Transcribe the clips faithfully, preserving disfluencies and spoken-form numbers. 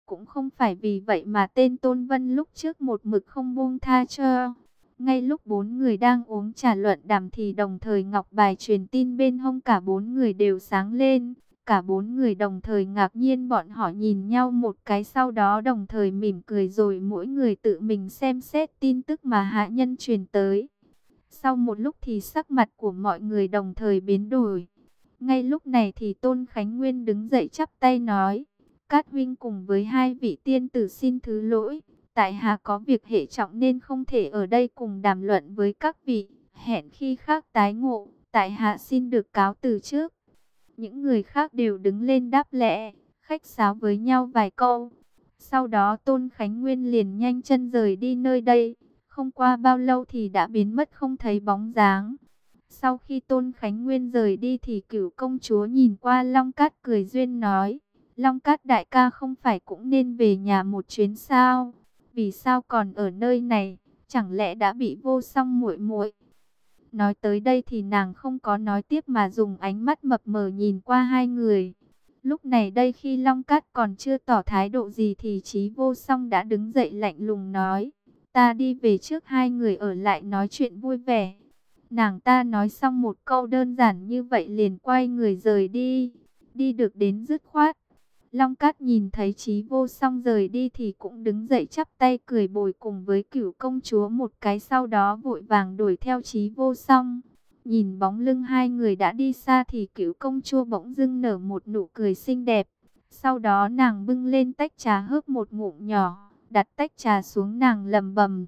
Cũng không phải vì vậy mà tên Tôn Vân lúc trước một mực không buông tha cho. Ngay lúc bốn người đang uống trà luận đàm thì đồng thời ngọc bài truyền tin bên hông cả bốn người đều sáng lên. Cả bốn người đồng thời ngạc nhiên, bọn họ nhìn nhau một cái sau đó đồng thời mỉm cười rồi mỗi người tự mình xem xét tin tức mà hạ nhân truyền tới. Sau một lúc thì sắc mặt của mọi người đồng thời biến đổi. Ngay lúc này thì Tôn Khánh Nguyên đứng dậy chắp tay nói: Cát huynh cùng với hai vị tiên tử xin thứ lỗi. Tại hạ có việc hệ trọng nên không thể ở đây cùng đàm luận với các vị. Hẹn khi khác tái ngộ, tại hạ xin được cáo từ trước. Những người khác đều đứng lên đáp lễ, khách sáo với nhau vài câu. Sau đó Tôn Khánh Nguyên liền nhanh chân rời đi nơi đây. Không qua bao lâu thì đã biến mất không thấy bóng dáng. Sau khi Tôn Khánh Nguyên rời đi thì Cửu công chúa nhìn qua Long Cát cười duyên nói: Long Cát đại ca không phải cũng nên về nhà một chuyến sao? Vì sao còn ở nơi này? Chẳng lẽ đã bị Vô Song muội muội? Nói tới đây thì nàng không có nói tiếp mà dùng ánh mắt mập mờ nhìn qua hai người. Lúc này đây khi Long Cát còn chưa tỏ thái độ gì thì Chí Vô Song đã đứng dậy lạnh lùng nói: Ta đi về trước, hai người ở lại nói chuyện vui vẻ. Nàng ta nói xong một câu đơn giản như vậy liền quay người rời đi. Đi được đến dứt khoát. Long Cát nhìn thấy Chí Vô Song rời đi thì cũng đứng dậy chắp tay cười bồi cùng với Cửu công chúa một cái, sau đó vội vàng đuổi theo Chí Vô Song. Nhìn bóng lưng hai người đã đi xa thì Cửu công chúa bỗng dưng nở một nụ cười xinh đẹp. Sau đó nàng bưng lên tách trà hớp một ngụm nhỏ, đặt tách trà xuống, nàng lẩm bẩm: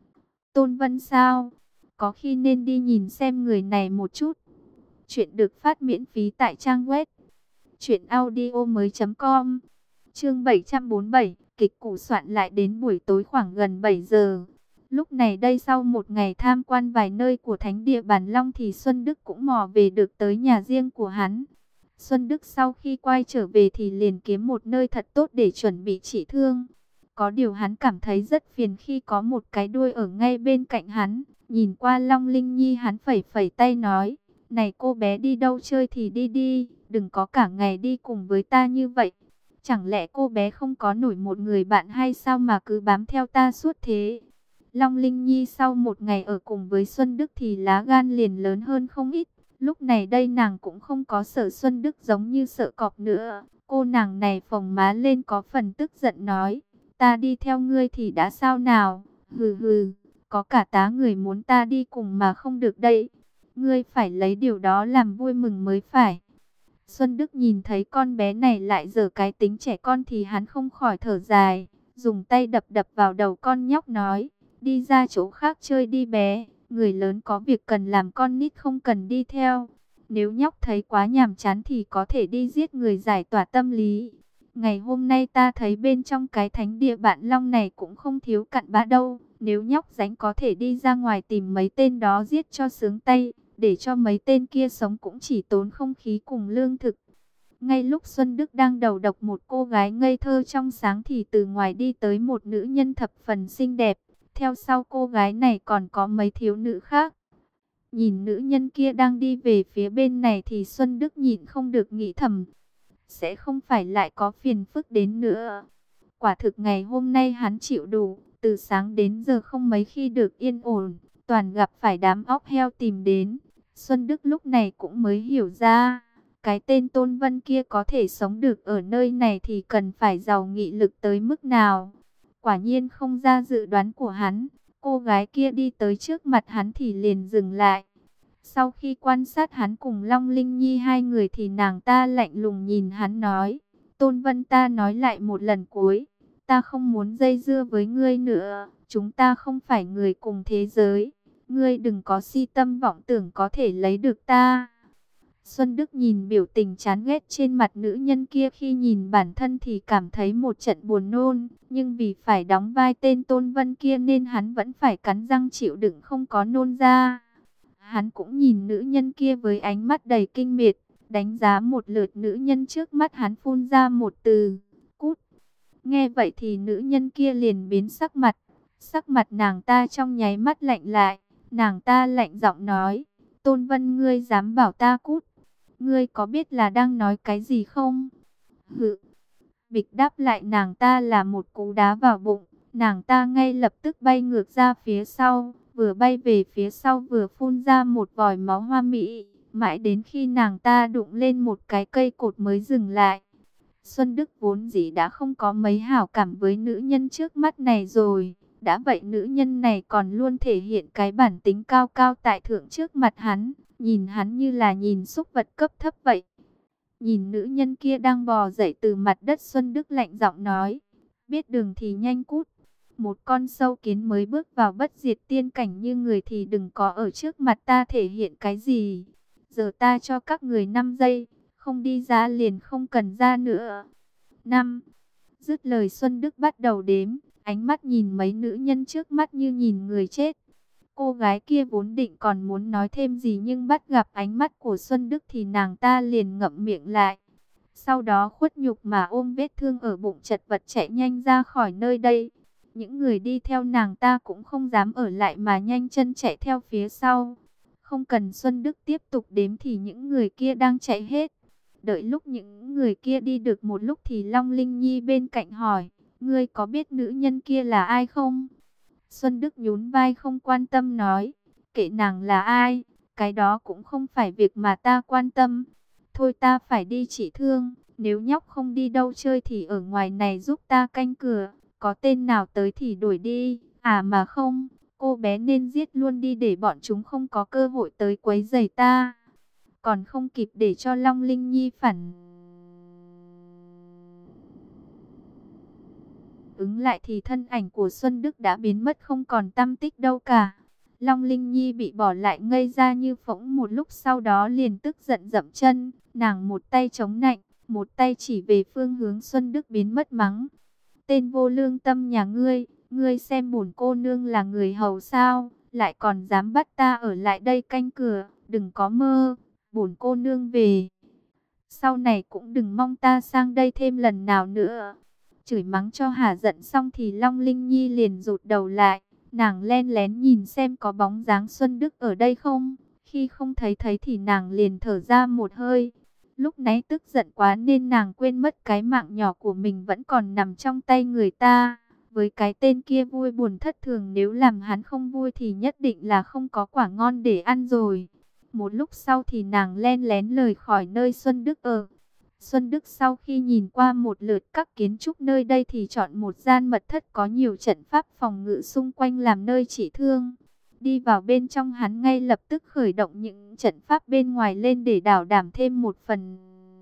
Tôn Vân sao? Có khi nên đi nhìn xem người này một chút. Chuyện được phát miễn phí tại trang web truyện audio mới chấm com. Chương bảy trăm bốn mươi bảy, kịch cũ soạn lại đến buổi tối khoảng gần bảy giờ. Lúc này đây sau một ngày tham quan vài nơi của thánh địa Bản Long thì Xuân Đức cũng mò về được tới nhà riêng của hắn. Xuân Đức sau khi quay trở về thì liền kiếm một nơi thật tốt để chuẩn bị trị thương. Có điều hắn cảm thấy rất phiền khi có một cái đuôi ở ngay bên cạnh hắn. Nhìn qua Long Linh Nhi hắn phẩy phẩy tay nói: Này cô bé, đi đâu chơi thì đi đi, đừng có cả ngày đi cùng với ta như vậy. Chẳng lẽ cô bé không có nổi một người bạn hay sao mà cứ bám theo ta suốt thế? Long Linh Nhi sau một ngày ở cùng với Xuân Đức thì lá gan liền lớn hơn không ít. Lúc này đây nàng cũng không có sợ Xuân Đức giống như sợ cọp nữa. Cô nàng này phồng má lên có phần tức giận nói: Ta đi theo ngươi thì đã sao nào? Hừ hừ, có cả tá người muốn ta đi cùng mà không được đây. Ngươi phải lấy điều đó làm vui mừng mới phải. Xuân Đức nhìn thấy con bé này lại giở cái tính trẻ con thì hắn không khỏi thở dài, dùng tay đập đập vào đầu con nhóc nói: Đi ra chỗ khác chơi đi bé, người lớn có việc cần làm, con nít không cần đi theo. Nếu nhóc thấy quá nhàm chán thì có thể đi giết người giải tỏa tâm lý. Ngày hôm nay ta thấy bên trong cái thánh địa Bạn Long này cũng không thiếu cặn bã đâu. Nếu nhóc rảnh có thể đi ra ngoài tìm mấy tên đó giết cho sướng tay, để cho mấy tên kia sống cũng chỉ tốn không khí cùng lương thực. Ngay lúc Xuân Đức đang đầu độc một cô gái ngây thơ trong sáng thì từ ngoài đi tới một nữ nhân thập phần xinh đẹp. Theo sau cô gái này còn có mấy thiếu nữ khác. Nhìn nữ nhân kia đang đi về phía bên này thì Xuân Đức nhịn không được nghĩ thầm: Sẽ không phải lại có phiền phức đến nữa. Quả thực ngày hôm nay hắn chịu đủ, từ sáng đến giờ không mấy khi được yên ổn, toàn gặp phải đám óc heo tìm đến. Xuân Đức lúc này cũng mới hiểu ra, cái tên Tôn Vân kia có thể sống được ở nơi này thì cần phải giàu nghị lực tới mức nào. Quả nhiên không ra dự đoán của hắn, cô gái kia đi tới trước mặt hắn thì liền dừng lại. Sau khi quan sát hắn cùng Long Linh Nhi hai người thì nàng ta lạnh lùng nhìn hắn nói: Tôn Vân, ta nói lại một lần cuối, ta không muốn dây dưa với ngươi nữa, chúng ta không phải người cùng thế giới. Ngươi đừng có si tâm vọng tưởng có thể lấy được ta. Xuân Đức nhìn biểu tình chán ghét trên mặt nữ nhân kia khi nhìn bản thân thì cảm thấy một trận buồn nôn. Nhưng vì phải đóng vai tên Tôn Vân kia nên hắn vẫn phải cắn răng chịu đựng không có nôn ra. Hắn cũng nhìn nữ nhân kia với ánh mắt đầy kinh miệt, đánh giá một lượt nữ nhân trước mắt hắn phun ra một từ: Cút. Nghe vậy thì nữ nhân kia liền biến sắc mặt. Sắc mặt nàng ta trong nháy mắt lạnh lại. Nàng ta lạnh giọng nói: Tôn Vân, ngươi dám bảo ta cút? Ngươi có biết là đang nói cái gì không? Hự. Bịch đáp lại nàng ta là một cú đá vào bụng. Nàng ta ngay lập tức bay ngược ra phía sau, vừa bay về phía sau vừa phun ra một vòi máu hoa mỹ. Mãi đến khi nàng ta đụng lên một cái cây cột mới dừng lại. Xuân Đức vốn dĩ đã không có mấy hảo cảm với nữ nhân trước mắt này rồi. Đã vậy nữ nhân này còn luôn thể hiện cái bản tính cao cao tại thượng trước mặt hắn. Nhìn hắn như là nhìn súc vật cấp thấp vậy. Nhìn nữ nhân kia đang bò dậy từ mặt đất, Xuân Đức lạnh giọng nói. Biết đường thì nhanh cút. Một con sâu kiến mới bước vào bất diệt tiên cảnh như người thì đừng có ở trước mặt ta thể hiện cái gì. Giờ ta cho các người năm giây. Không đi ra liền không cần ra nữa. Năm. Dứt lời Xuân Đức bắt đầu đếm. Ánh mắt nhìn mấy nữ nhân trước mắt như nhìn người chết. Cô gái kia vốn định còn muốn nói thêm gì nhưng bắt gặp ánh mắt của Xuân Đức thì nàng ta liền ngậm miệng lại. Sau đó khuất nhục mà ôm vết thương ở bụng chật vật chạy nhanh ra khỏi nơi đây. Những người đi theo nàng ta cũng không dám ở lại mà nhanh chân chạy theo phía sau. Không cần Xuân Đức tiếp tục đếm thì những người kia đang chạy hết. Đợi lúc những người kia đi được một lúc thì Long Linh Nhi bên cạnh hỏi, ngươi có biết nữ nhân kia là ai không? Xuân Đức nhún vai không quan tâm nói, kệ nàng là ai, cái đó cũng không phải việc mà ta quan tâm. Thôi ta phải đi trị thương, nếu nhóc không đi đâu chơi thì ở ngoài này giúp ta canh cửa, có tên nào tới thì đuổi đi, à mà không, cô bé nên giết luôn đi để bọn chúng không có cơ hội tới quấy rầy ta. Còn không kịp để cho Long Linh Nhi phản ứng lại thì thân ảnh của Xuân Đức đã biến mất không còn tăm tích đâu cả. Long Linh Nhi bị bỏ lại ngây ra như phỗng một lúc, sau đó liền tức giận dậm chân. Nàng một tay chống nạnh, một tay chỉ về phương hướng Xuân Đức biến mất mắng. Tên vô lương tâm nhà ngươi, ngươi xem bổn cô nương là người hầu sao, lại còn dám bắt ta ở lại đây canh cửa, đừng có mơ, bổn cô nương về. Sau này cũng đừng mong ta sang đây thêm lần nào nữa. Chửi mắng cho hả giận xong thì Long Linh Nhi liền rụt đầu lại. Nàng len lén nhìn xem có bóng dáng Xuân Đức ở đây không. Khi không thấy thấy thì nàng liền thở ra một hơi. Lúc nãy tức giận quá nên nàng quên mất cái mạng nhỏ của mình vẫn còn nằm trong tay người ta. Với cái tên kia vui buồn thất thường, nếu làm hắn không vui thì nhất định là không có quả ngon để ăn rồi. Một lúc sau thì nàng len lén lời khỏi nơi Xuân Đức ở. Xuân Đức sau khi nhìn qua một lượt các kiến trúc nơi đây thì chọn một gian mật thất có nhiều trận pháp phòng ngự xung quanh làm nơi trị thương. Đi vào bên trong, hắn ngay lập tức khởi động những trận pháp bên ngoài lên để bảo đảm thêm một phần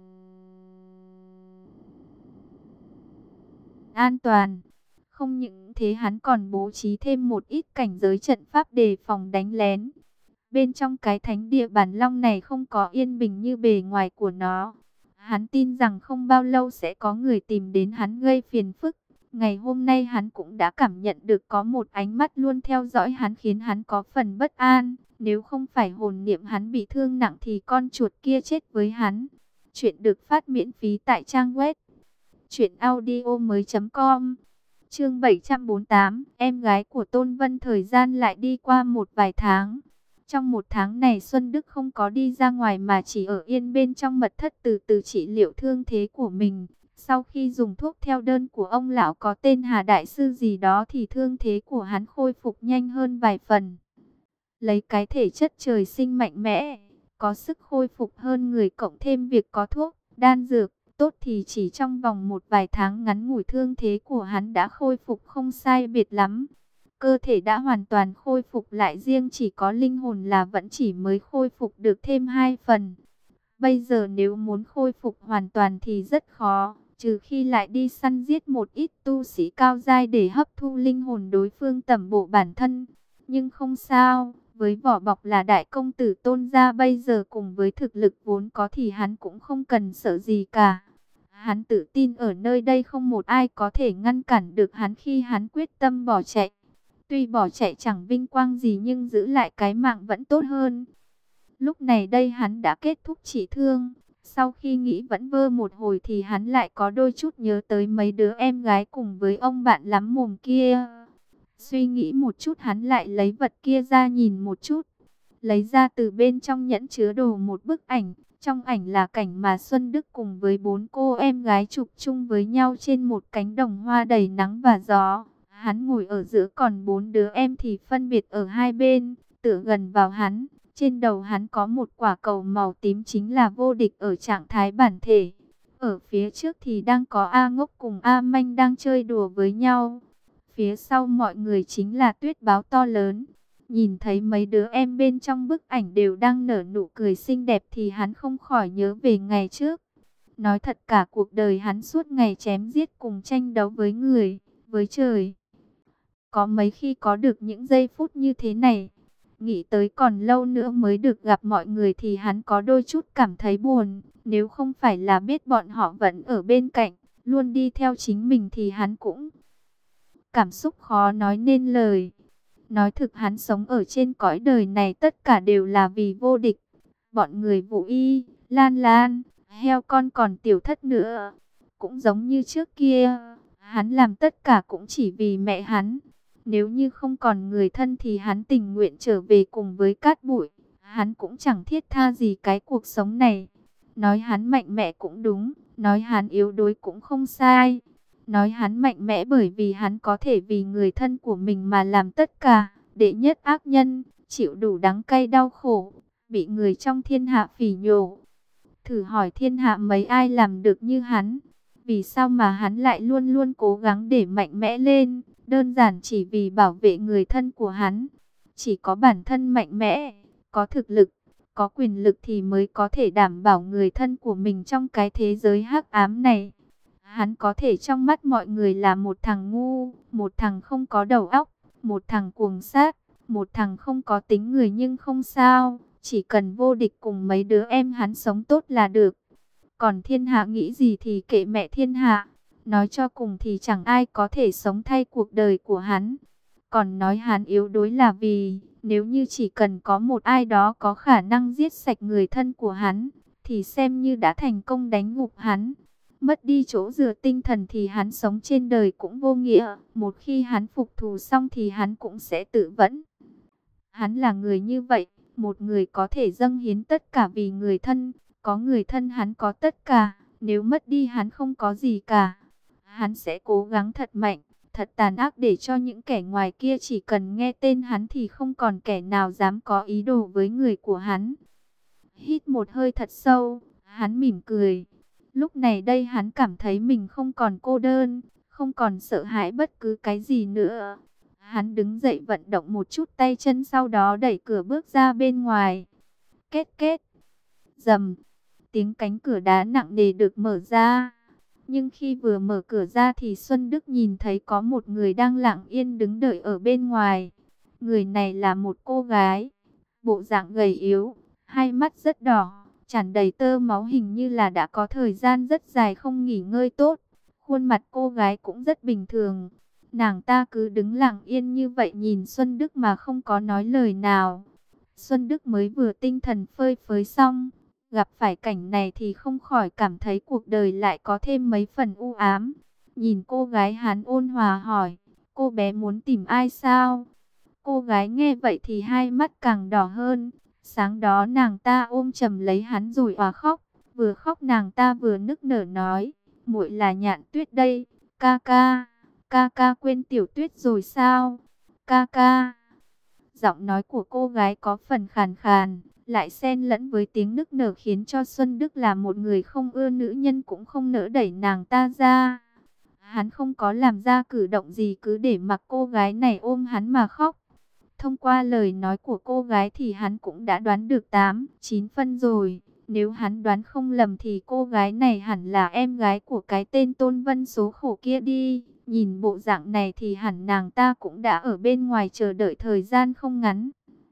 an toàn. Không những thế, hắn còn bố trí thêm một ít cảnh giới trận pháp đề phòng đánh lén. Bên trong cái thánh địa Bản Long này không có yên bình như bề ngoài của nó. Hắn tin rằng không bao lâu sẽ có người tìm đến hắn gây phiền phức. Ngày hôm nay hắn cũng đã cảm nhận được có một ánh mắt luôn theo dõi hắn khiến hắn có phần bất an. Nếu không phải hồn niệm hắn bị thương nặng thì con chuột kia chết với hắn. Chuyện được phát miễn phí tại trang web truyện audio mới chấm com. Chương bảy trăm bốn mươi tám, em gái của Tôn Vân. Thời gian lại đi qua một vài tháng. Trong một tháng này Xuân Đức không có đi ra ngoài mà chỉ ở yên bên trong mật thất từ từ trị liệu thương thế của mình. Sau khi dùng thuốc theo đơn của ông lão có tên Hà Đại Sư gì đó thì thương thế của hắn khôi phục nhanh hơn vài phần. Lấy cái thể chất trời sinh mạnh mẽ, có sức khôi phục hơn người, cộng thêm việc có thuốc, đan dược tốt thì chỉ trong vòng một vài tháng ngắn ngủi thương thế của hắn đã khôi phục không sai biệt lắm. Cơ thể đã hoàn toàn khôi phục lại, riêng chỉ có linh hồn là vẫn chỉ mới khôi phục được thêm hai phần. Bây giờ nếu muốn khôi phục hoàn toàn thì rất khó, trừ khi lại đi săn giết một ít tu sĩ cao giai để hấp thu linh hồn đối phương tẩm bổ bản thân. Nhưng không sao, với vỏ bọc là đại công tử Tôn gia bây giờ cùng với thực lực vốn có thì hắn cũng không cần sợ gì cả. Hắn tự tin ở nơi đây không một ai có thể ngăn cản được hắn khi hắn quyết tâm bỏ chạy. Tuy bỏ chạy chẳng vinh quang gì nhưng giữ lại cái mạng vẫn tốt hơn. Lúc này đây hắn đã kết thúc trị thương. Sau khi nghĩ vẫn vơ một hồi thì hắn lại có đôi chút nhớ tới mấy đứa em gái cùng với ông bạn lắm mồm kia. Suy nghĩ một chút hắn lại lấy vật kia ra nhìn một chút. Lấy ra từ bên trong nhẫn chứa đồ một bức ảnh. Trong ảnh là cảnh mà Xuân Đức cùng với bốn cô em gái chụp chung với nhau trên một cánh đồng hoa đầy nắng và gió. Hắn ngồi ở giữa còn bốn đứa em thì phân biệt ở hai bên, tựa gần vào hắn. Trên đầu hắn có một quả cầu màu tím chính là vô địch ở trạng thái bản thể. Ở phía trước thì đang có A Ngốc cùng A Manh đang chơi đùa với nhau. Phía sau mọi người chính là tuyết báo to lớn. Nhìn thấy mấy đứa em bên trong bức ảnh đều đang nở nụ cười xinh đẹp thì hắn không khỏi nhớ về ngày trước. Nói thật cả cuộc đời hắn suốt ngày chém giết cùng tranh đấu với người, với trời. Có mấy khi có được những giây phút như thế này. Nghĩ tới còn lâu nữa mới được gặp mọi người thì hắn có đôi chút cảm thấy buồn. Nếu không phải là biết bọn họ vẫn ở bên cạnh, luôn đi theo chính mình thì hắn cũng cảm xúc khó nói nên lời. Nói thực hắn sống ở trên cõi đời này tất cả đều là vì vô địch. Bọn người Vũ Y, Lan Lan, heo con còn Tiểu Thất nữa. Cũng giống như trước kia, hắn làm tất cả cũng chỉ vì mẹ hắn. Nếu như không còn người thân thì hắn tình nguyện trở về cùng với cát bụi. Hắn cũng chẳng thiết tha gì cái cuộc sống này. Nói hắn mạnh mẽ cũng đúng, nói hắn yếu đuối cũng không sai. Nói hắn mạnh mẽ bởi vì hắn có thể vì người thân của mình mà làm tất cả. Đệ nhất ác nhân, chịu đủ đắng cay đau khổ, bị người trong thiên hạ phỉ nhổ. Thử hỏi thiên hạ mấy ai làm được như hắn? Vì sao mà hắn lại luôn luôn cố gắng để mạnh mẽ lên? Đơn giản chỉ vì bảo vệ người thân của hắn. Chỉ có bản thân mạnh mẽ, có thực lực, có quyền lực thì mới có thể đảm bảo người thân của mình trong cái thế giới hắc ám này. Hắn có thể trong mắt mọi người là một thằng ngu, một thằng không có đầu óc, một thằng cuồng sát, một thằng không có tính người, nhưng không sao, chỉ cần vô địch cùng mấy đứa em hắn sống tốt là được. Còn thiên hạ nghĩ gì thì kệ mẹ thiên hạ, nói cho cùng thì chẳng ai có thể sống thay cuộc đời của hắn. Còn nói hắn yếu đuối là vì, nếu như chỉ cần có một ai đó có khả năng giết sạch người thân của hắn, thì xem như đã thành công đánh gục hắn. Mất đi chỗ dựa tinh thần thì hắn sống trên đời cũng vô nghĩa. Một khi hắn phục thù xong thì hắn cũng sẽ tự vẫn. Hắn là người như vậy, một người có thể dâng hiến tất cả vì người thân. Có người thân hắn có tất cả, nếu mất đi hắn không có gì cả. Hắn sẽ cố gắng thật mạnh, thật tàn ác để cho những kẻ ngoài kia chỉ cần nghe tên hắn thì không còn kẻ nào dám có ý đồ với người của hắn. Hít một hơi thật sâu, hắn mỉm cười. Lúc này đây hắn cảm thấy mình không còn cô đơn, không còn sợ hãi bất cứ cái gì nữa. Hắn đứng dậy vận động một chút tay chân, sau đó đẩy cửa bước ra bên ngoài. Két két, rầm, tiếng cánh cửa đá nặng nề được mở ra. Nhưng khi vừa mở cửa ra thì Xuân Đức nhìn thấy có một người đang lặng yên đứng đợi ở bên ngoài. Người này là một cô gái, bộ dạng gầy yếu, hai mắt rất đỏ, tràn đầy tơ máu, hình như là đã có thời gian rất dài không nghỉ ngơi tốt. Khuôn mặt cô gái cũng rất bình thường. Nàng ta cứ đứng lặng yên như vậy nhìn Xuân Đức mà không có nói lời nào. Xuân Đức mới vừa tinh thần phơi phới xong, gặp phải cảnh này thì không khỏi cảm thấy cuộc đời lại có thêm mấy phần u ám. Nhìn cô gái hắn ôn hòa hỏi, cô bé muốn tìm ai sao? Cô gái nghe vậy thì hai mắt càng đỏ hơn. Sáng đó nàng ta ôm chầm lấy hắn rồi òa khóc. Vừa khóc nàng ta vừa nức nở nói, muội là Nhạn Tuyết đây, ca ca, ca ca quên Tiểu Tuyết rồi sao? Ca ca. Giọng nói của cô gái có phần khàn khàn, lại xen lẫn với tiếng nức nở khiến cho Xuân Đức là một người không ưa nữ nhân cũng không nỡ đẩy nàng ta ra. Hắn không có làm ra cử động gì, cứ để mặc cô gái này ôm hắn mà khóc. Thông qua lời nói của cô gái thì hắn cũng đã đoán được tám, chín phân rồi. Nếu hắn đoán không lầm thì cô gái này hẳn là em gái của cái tên Tôn Vân số khổ kia đi. Nhìn bộ dạng này thì hẳn nàng ta cũng đã ở bên ngoài chờ đợi thời gian không ngắn.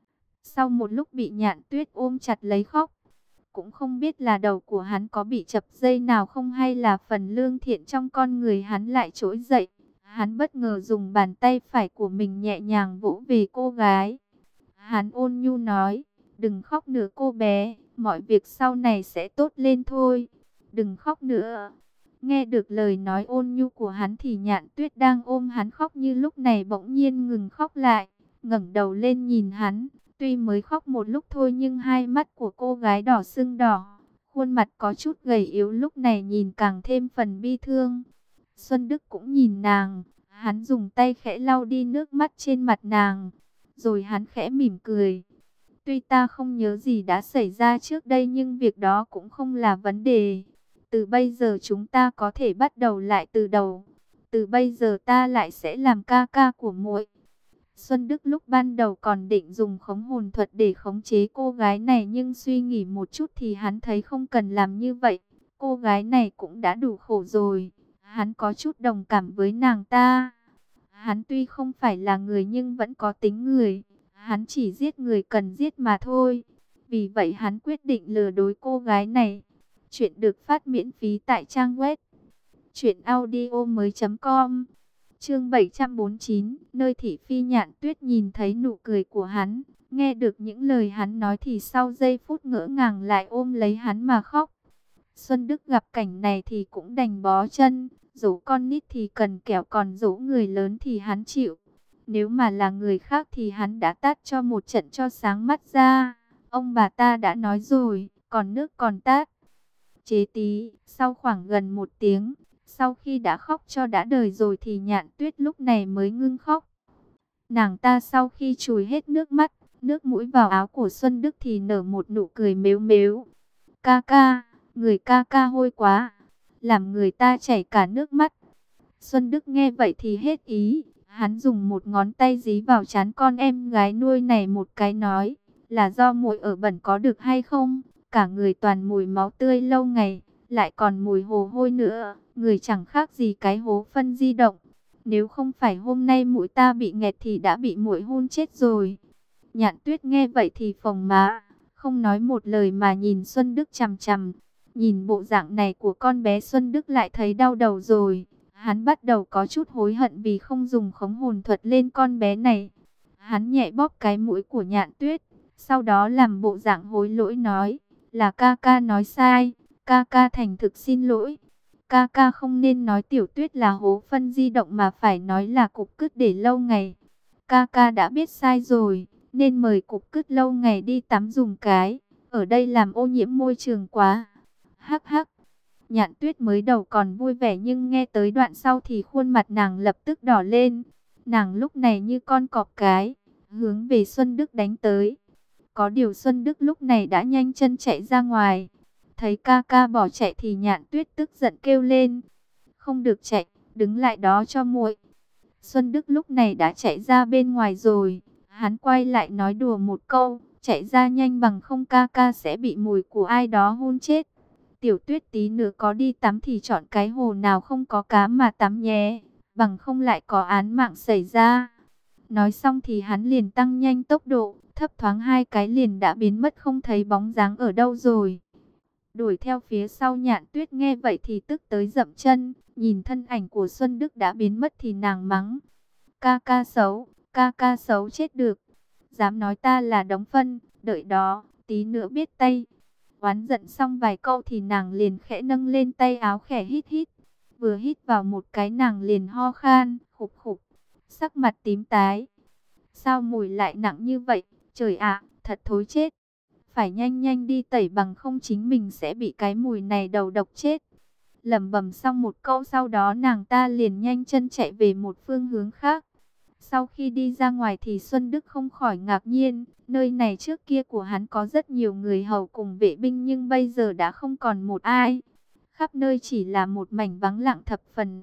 Sau một lúc bị Nhạn Tuyết ôm chặt lấy khóc, cũng không biết là đầu của hắn có bị chập dây nào không, hay là phần lương thiện trong con người hắn lại trỗi dậy. Hắn bất ngờ dùng bàn tay phải của mình nhẹ nhàng vỗ về cô gái. Hắn ôn nhu nói, đừng khóc nữa cô bé, mọi việc sau này sẽ tốt lên thôi. Đừng khóc nữa. Nghe được lời nói ôn nhu của hắn thì Nhạn Tuyết đang ôm hắn khóc như lúc này bỗng nhiên ngừng khóc lại, ngẩng đầu lên nhìn hắn. Tuy mới khóc một lúc thôi nhưng hai mắt của cô gái đỏ sưng đỏ, Khuôn mặt có chút gầy yếu lúc này nhìn càng thêm phần bi thương. Xuân Đức cũng nhìn nàng, hắn dùng tay khẽ lau đi nước mắt trên mặt nàng, rồi hắn khẽ mỉm cười. Tuy ta không nhớ gì đã xảy ra trước đây nhưng việc đó cũng không là vấn đề. Từ bây giờ chúng ta có thể bắt đầu lại từ đầu. Từ bây giờ ta lại sẽ làm ca ca của muội. Xuân Đức lúc ban đầu còn định dùng khống hồn thuật để khống chế cô gái này, nhưng suy nghĩ một chút thì hắn thấy không cần làm như vậy. Cô gái này cũng đã đủ khổ rồi. Hắn có chút đồng cảm với nàng ta. Hắn tuy không phải là người nhưng vẫn có tính người. Hắn chỉ giết người cần giết mà thôi. Vì vậy hắn quyết định lừa dối cô gái này. Chuyện được phát miễn phí tại trang web truyện audio mới chấm com. Chương bảy trăm bốn mươi chín, nơi thị phi. Nhạn Tuyết nhìn thấy nụ cười của hắn, nghe được những lời hắn nói thì sau giây phút ngỡ ngàng lại ôm lấy hắn mà khóc. Xuân Đức gặp cảnh này thì cũng đành bó chân, dỗ con nít thì cần kẹo còn dỗ người lớn thì hắn chịu. Nếu mà là người khác thì hắn đã tát cho một trận cho sáng mắt ra. Ông bà ta đã nói rồi, còn nước còn tát. Chế tí, sau khoảng gần một tiếng, sau khi đã khóc cho đã đời rồi thì Nhạn Tuyết lúc này mới ngưng khóc. Nàng ta sau khi chùi hết nước mắt, nước mũi vào áo của Xuân Đức thì nở một nụ cười mếu mếu. Ca ca, người ca ca hôi quá, làm người ta chảy cả nước mắt. Xuân Đức nghe vậy thì hết ý, hắn dùng một ngón tay dí vào trán con em gái nuôi này một cái nói, là do muội ở bẩn có được hay không? Cả người toàn mùi máu tươi lâu ngày, lại còn mùi hồ hôi nữa, người chẳng khác gì cái hố phân di động. Nếu không phải hôm nay muội ta bị nghẹt thì đã bị muội hôn chết rồi. Nhạn Tuyết nghe vậy thì phồng má, không nói một lời mà nhìn Xuân Đức chằm chằm. Nhìn bộ dạng này của con bé, Xuân Đức lại thấy đau đầu rồi. Hắn bắt đầu có chút hối hận vì không dùng khống hồn thuật lên con bé này. Hắn nhẹ bóp cái mũi của Nhạn Tuyết, sau đó làm bộ dạng hối lỗi nói, là ca ca nói sai, ca ca thành thực xin lỗi. Ca ca không nên nói Tiểu Tuyết là hố phân di động mà phải nói là cục cứt để lâu ngày. Ca ca đã biết sai rồi, nên mời cục cứt lâu ngày đi tắm dùng cái, ở đây làm ô nhiễm môi trường quá. Hắc hắc. Nhạn Tuyết mới đầu còn vui vẻ nhưng nghe tới đoạn sau thì khuôn mặt nàng lập tức đỏ lên. Nàng lúc này như con cọp cái, hướng về Xuân Đức đánh tới. Có điều Xuân Đức lúc này đã nhanh chân chạy ra ngoài. Thấy ca ca bỏ chạy thì Nhạn Tuyết tức giận kêu lên. Không được chạy, đứng lại đó cho muội. Xuân Đức lúc này đã chạy ra bên ngoài rồi. Hắn quay lại nói đùa một câu, chạy ra nhanh bằng không ca ca sẽ bị mùi của ai đó hôn chết. Tiểu Tuyết tí nữa có đi tắm thì chọn cái hồ nào không có cá mà tắm nhé, bằng không lại có án mạng xảy ra. Nói xong thì hắn liền tăng nhanh tốc độ, thấp thoáng hai cái liền đã biến mất không thấy bóng dáng ở đâu rồi. Đuổi theo phía sau Nhạn Tuyết nghe vậy thì tức tới dậm chân, nhìn thân ảnh của Xuân Đức đã biến mất thì nàng mắng. Ca ca xấu, ca ca xấu chết được. Dám nói ta là đống phân, đợi đó, tí nữa biết tay. Oán giận xong vài câu thì nàng liền khẽ nâng lên tay áo khẽ hít hít. Vừa hít vào một cái nàng liền ho khan, khục khục, sắc mặt tím tái. Sao mùi lại nặng như vậy, trời ạ, thật thối chết. Phải nhanh nhanh đi tẩy bằng không chính mình sẽ bị cái mùi này đầu độc chết. Lẩm bẩm xong một câu sau đó nàng ta liền nhanh chân chạy về một phương hướng khác. Sau khi đi ra ngoài thì Xuân Đức không khỏi ngạc nhiên, nơi này trước kia của hắn có rất nhiều người hầu cùng vệ binh nhưng bây giờ đã không còn một ai. Khắp nơi chỉ là một mảnh vắng lặng thập phần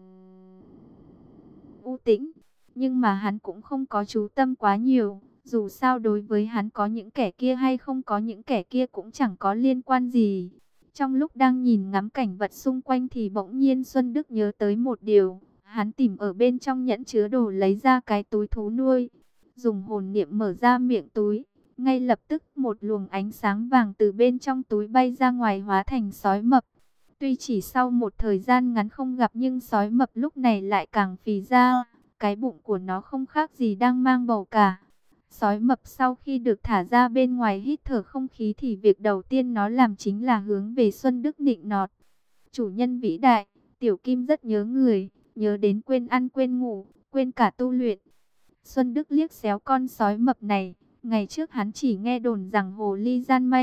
u tĩnh, nhưng mà hắn cũng không có chú tâm quá nhiều. Dù sao đối với hắn có những kẻ kia hay không có những kẻ kia cũng chẳng có liên quan gì. Trong lúc đang nhìn ngắm cảnh vật xung quanh thì bỗng nhiên Xuân Đức nhớ tới một điều. Hắn tìm ở bên trong nhẫn chứa đồ lấy ra cái túi thú nuôi. Dùng hồn niệm mở ra miệng túi. Ngay lập tức một luồng ánh sáng vàng từ bên trong túi bay ra ngoài hóa thành sói mập. Tuy chỉ sau một thời gian ngắn không gặp nhưng sói mập lúc này lại càng phì ra. Cái bụng của nó không khác gì đang mang bầu cả. Sói mập sau khi được thả ra bên ngoài hít thở không khí thì việc đầu tiên nó làm chính là hướng về Xuân Đức nịnh nọt. Chủ nhân vĩ đại, Tiểu Kim rất nhớ người, nhớ đến quên ăn quên ngủ, quên cả tu luyện. Xuân Đức liếc xéo con sói mập này, ngày trước hắn chỉ nghe đồn rằng hồ ly gian manh,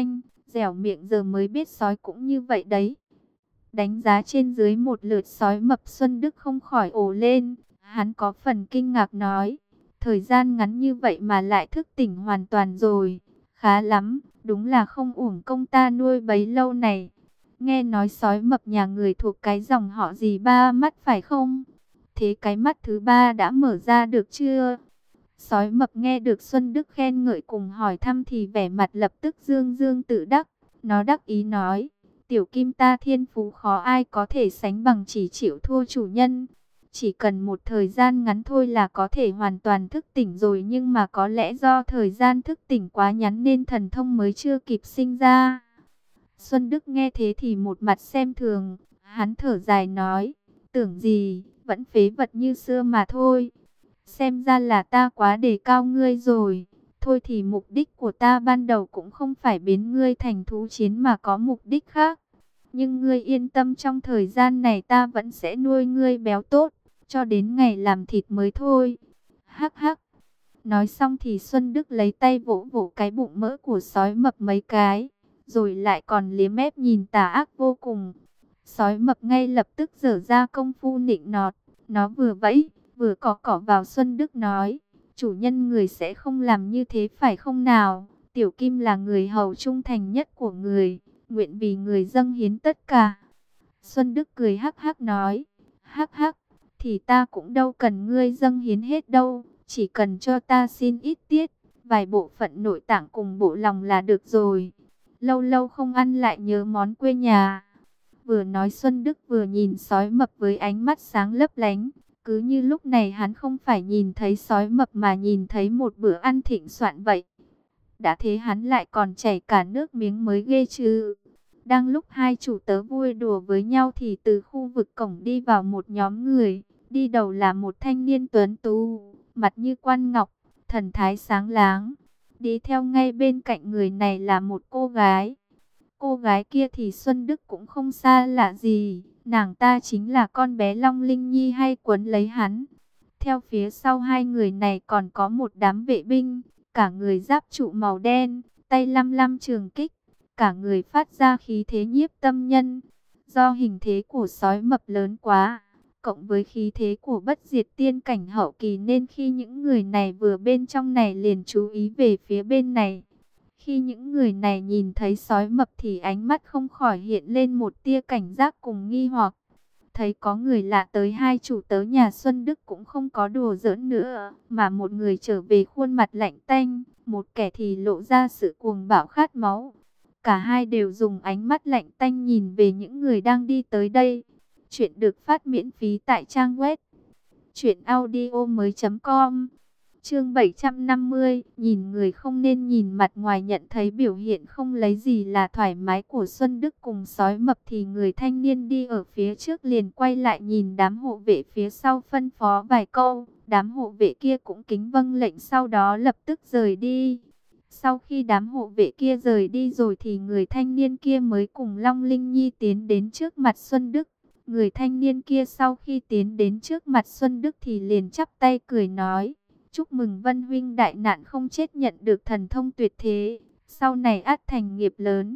Dẻo miệng giờ mới biết sói cũng như vậy đấy. Đánh giá trên dưới một lượt sói mập, Xuân Đức không khỏi ồ lên. Hắn có phần kinh ngạc nói, thời gian ngắn như vậy mà lại thức tỉnh hoàn toàn rồi. Khá lắm, đúng là không uổng công ta nuôi bấy lâu này. Nghe nói sói mập nhà người thuộc cái dòng họ gì ba mắt phải không? Thế cái mắt thứ ba đã mở ra được chưa? Sói mập nghe được Xuân Đức khen ngợi cùng hỏi thăm thì vẻ mặt lập tức dương dương tự đắc. Nó đắc ý nói, tiểu kim ta thiên phú khó ai có thể sánh bằng, chỉ chịu thua chủ nhân. Chỉ cần một thời gian ngắn thôi là có thể hoàn toàn thức tỉnh rồi, nhưng mà có lẽ do thời gian thức tỉnh quá ngắn nên thần thông mới chưa kịp sinh ra. Xuân Đức nghe thế thì một mặt xem thường, hắn thở dài nói, tưởng gì, vẫn phế vật như xưa mà thôi. Xem ra là ta quá đề cao ngươi rồi. Thôi thì mục đích của ta ban đầu cũng không phải biến ngươi thành thú chiến mà có mục đích khác. Nhưng ngươi yên tâm, trong thời gian này ta vẫn sẽ nuôi ngươi béo tốt, cho đến ngày làm thịt mới thôi. Hắc hắc. Nói xong thì Xuân Đức lấy tay vỗ vỗ cái bụng mỡ của sói mập mấy cái, rồi lại còn liếm mép nhìn tà ác vô cùng. Sói mập ngay lập tức giở ra công phu nịnh nọt, nó vừa vẫy, vừa cọ cọ vào Xuân Đức nói, chủ nhân người sẽ không làm như thế phải không nào? Tiểu Kim là người hầu trung thành nhất của người, nguyện vì người dâng hiến tất cả. Xuân Đức cười hắc hắc nói, hắc hắc, thì ta cũng đâu cần ngươi dâng hiến hết đâu, chỉ cần cho ta xin ít tiết, vài bộ phận nội tạng cùng bộ lòng là được rồi. Lâu lâu không ăn lại nhớ món quê nhà. Vừa nói Xuân Đức vừa nhìn sói mập với ánh mắt sáng lấp lánh. Cứ như lúc này hắn không phải nhìn thấy sói mập mà nhìn thấy một bữa ăn thịnh soạn vậy. Đã thế hắn lại còn chảy cả nước miếng mới ghê chứ. Đang lúc hai chủ tớ vui đùa với nhau thì từ khu vực cổng đi vào một nhóm người. Đi đầu là một thanh niên tuấn tú, mặt như quan ngọc, thần thái sáng láng. Đi theo ngay bên cạnh người này là một cô gái. Cô gái kia thì Xuân Đức cũng không xa lạ gì, nàng ta chính là con bé Long Linh Nhi hay quấn lấy hắn. Theo phía sau hai người này còn có một đám vệ binh, cả người giáp trụ màu đen, tay lăm lăm trường kích, cả người phát ra khí thế nhiếp tâm nhân. Do hình thế của sói mập lớn quá, cộng với khí thế của bất diệt tiên cảnh hậu kỳ nên khi những người này vừa bên trong này liền chú ý về phía bên này. Khi những người này nhìn thấy sói mập thì ánh mắt không khỏi hiện lên một tia cảnh giác cùng nghi hoặc. Thấy có người lạ tới, hai chủ tớ nhà Xuân Đức cũng không có đùa giỡn nữa, mà một người trở về khuôn mặt lạnh tanh, một kẻ thì lộ ra sự cuồng bạo khát máu. Cả hai đều dùng ánh mắt lạnh tanh nhìn về những người đang đi tới đây. Chuyện được phát miễn phí tại trang web truyện audio mới chấm com. Chương bảy trăm năm mươi, nhìn người không nên nhìn mặt ngoài. Nhận thấy biểu hiện không lấy gì là thoải mái của Xuân Đức cùng sói mập thì người thanh niên đi ở phía trước liền quay lại nhìn đám hộ vệ phía sau phân phó vài câu. Đám hộ vệ kia cũng kính vâng lệnh, sau đó lập tức rời đi. Sau khi đám hộ vệ kia rời đi rồi thì người thanh niên kia mới cùng Long Linh Nhi tiến đến trước mặt Xuân Đức. Người thanh niên kia sau khi tiến đến trước mặt Xuân Đức thì liền chắp tay cười nói, chúc mừng Vân huynh đại nạn không chết, nhận được thần thông tuyệt thế, sau này ắt thành nghiệp lớn.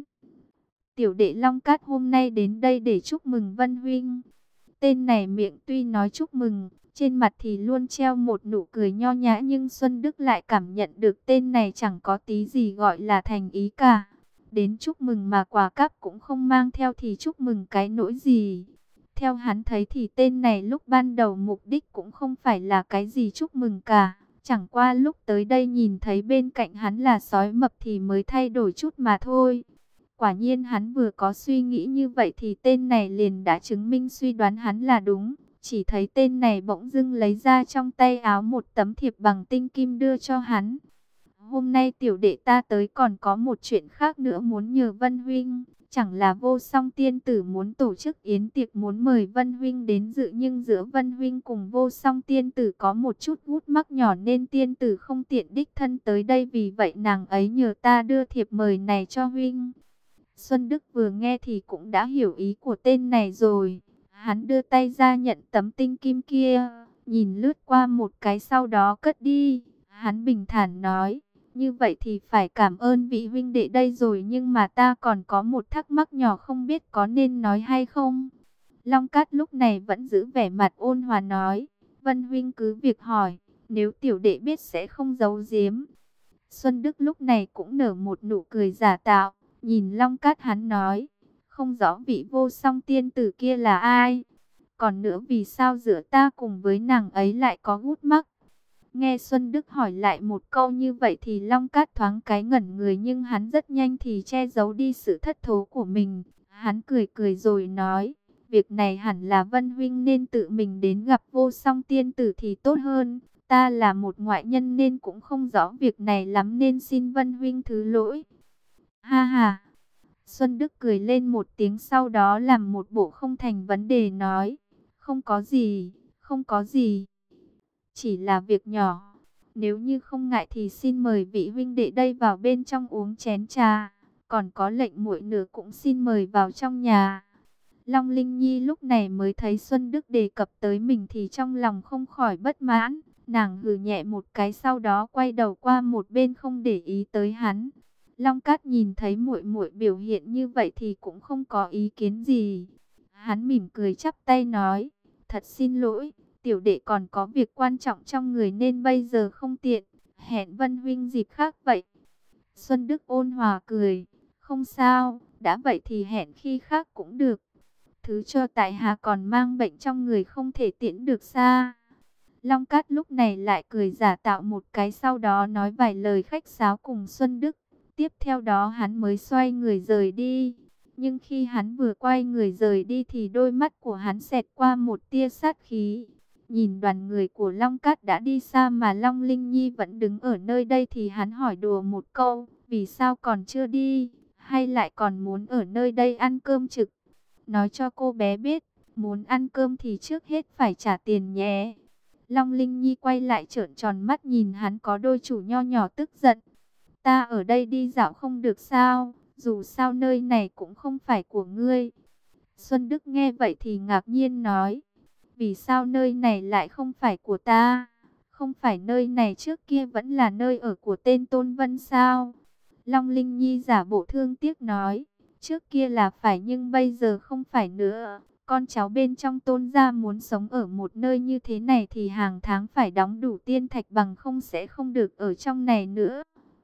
Tiểu đệ Long Cát hôm nay đến đây để chúc mừng Vân huynh. Tên này miệng tuy nói chúc mừng, trên mặt thì luôn treo một nụ cười nho nhã, nhưng Xuân Đức lại cảm nhận được tên này chẳng có tí gì gọi là thành ý cả. Đến chúc mừng mà quà cáp cũng không mang theo thì chúc mừng cái nỗi gì. Theo hắn thấy thì tên này lúc ban đầu mục đích cũng không phải là cái gì chúc mừng cả. Chẳng qua lúc tới đây nhìn thấy bên cạnh hắn là sói mập thì mới thay đổi chút mà thôi. Quả nhiên hắn vừa có suy nghĩ như vậy thì tên này liền đã chứng minh suy đoán hắn là đúng. Chỉ thấy tên này bỗng dưng lấy ra trong tay áo một tấm thiệp bằng tinh kim đưa cho hắn. Hôm nay tiểu đệ ta tới còn có một chuyện khác nữa muốn nhờ Vân huynh. Chẳng là Vô Song tiên tử muốn tổ chức yến tiệc muốn mời Vân huynh đến dự, nhưng giữa Vân huynh cùng Vô Song tiên tử có một chút gút mắc nhỏ nên tiên tử không tiện đích thân tới đây, vì vậy nàng ấy nhờ ta đưa thiệp mời này cho huynh. Xuân Đức vừa nghe thì cũng đã hiểu ý của tên này rồi. Hắn đưa tay ra nhận tấm tinh kim kia, nhìn lướt qua một cái sau đó cất đi. Hắn bình thản nói, Như vậy thì phải cảm ơn vị huynh đệ đây rồi, nhưng mà ta còn có một thắc mắc nhỏ không biết có nên nói hay không. Long Cát lúc này vẫn giữ vẻ mặt ôn hòa nói, Vân huynh cứ việc hỏi, nếu tiểu đệ biết sẽ không giấu giếm. Xuân Đức lúc này cũng nở một nụ cười giả tạo, nhìn Long Cát hắn nói, không rõ vị vô song tiên tử kia là ai. Còn nữa vì sao giữa ta cùng với nàng ấy lại có gút mắc? Nghe Xuân Đức hỏi lại một câu như vậy thì Long Cát thoáng cái ngẩn người, nhưng hắn rất nhanh thì che giấu đi sự thất thố của mình. Hắn cười cười rồi nói, việc này hẳn là Vân huynh nên tự mình đến gặp vô song tiên tử thì tốt hơn. Ta là một ngoại nhân nên cũng không rõ việc này lắm, nên xin Vân huynh thứ lỗi. Ha ha. Xuân Đức cười lên một tiếng, sau đó làm một bộ không thành vấn đề nói, không có gì, không có gì. Chỉ là việc nhỏ. Nếu như không ngại thì xin mời vị huynh đệ đây vào bên trong uống chén trà. Còn có lệnh muội nửa cũng xin mời vào trong nhà. Long Linh Nhi lúc này mới thấy Xuân Đức đề cập tới mình thì trong lòng không khỏi bất mãn. Nàng hừ nhẹ một cái, sau đó quay đầu qua một bên không để ý tới hắn. Long Cát nhìn thấy muội muội biểu hiện như vậy thì cũng không có ý kiến gì. Hắn mỉm cười chắp tay nói, thật xin lỗi, tiểu đệ còn có việc quan trọng trong người nên bây giờ không tiện, hẹn Vân huynh dịp khác vậy. Xuân Đức ôn hòa cười, không sao, đã vậy thì hẹn khi khác cũng được. Thứ cho tại hạ còn mang bệnh trong người không thể tiễn được xa. Long Cát lúc này lại cười giả tạo một cái, sau đó nói vài lời khách sáo cùng Xuân Đức. Tiếp theo đó hắn mới xoay người rời đi. Nhưng khi hắn vừa quay người rời đi thì đôi mắt của hắn xẹt qua một tia sát khí. Nhìn đoàn người của Long Cát đã đi xa mà Long Linh Nhi vẫn đứng ở nơi đây thì hắn hỏi đùa một câu, vì sao còn chưa đi, hay lại còn muốn ở nơi đây ăn cơm trực. Nói cho cô bé biết, muốn ăn cơm thì trước hết phải trả tiền nhé. Long Linh Nhi quay lại trợn tròn mắt nhìn hắn có đôi chủ nho nhỏ tức giận. Ta ở đây đi dạo không được sao, dù sao nơi này cũng không phải của ngươi. Xuân Đức nghe vậy thì ngạc nhiên nói, vì sao nơi này lại không phải của ta? Không phải nơi này trước kia vẫn là nơi ở của tên Tôn Vân sao? Long Linh Nhi giả bộ thương tiếc nói, trước kia là phải nhưng bây giờ không phải nữa. Con cháu bên trong Tôn gia muốn sống ở một nơi như thế này thì hàng tháng phải đóng đủ tiên thạch, bằng không sẽ không được ở trong này nữa.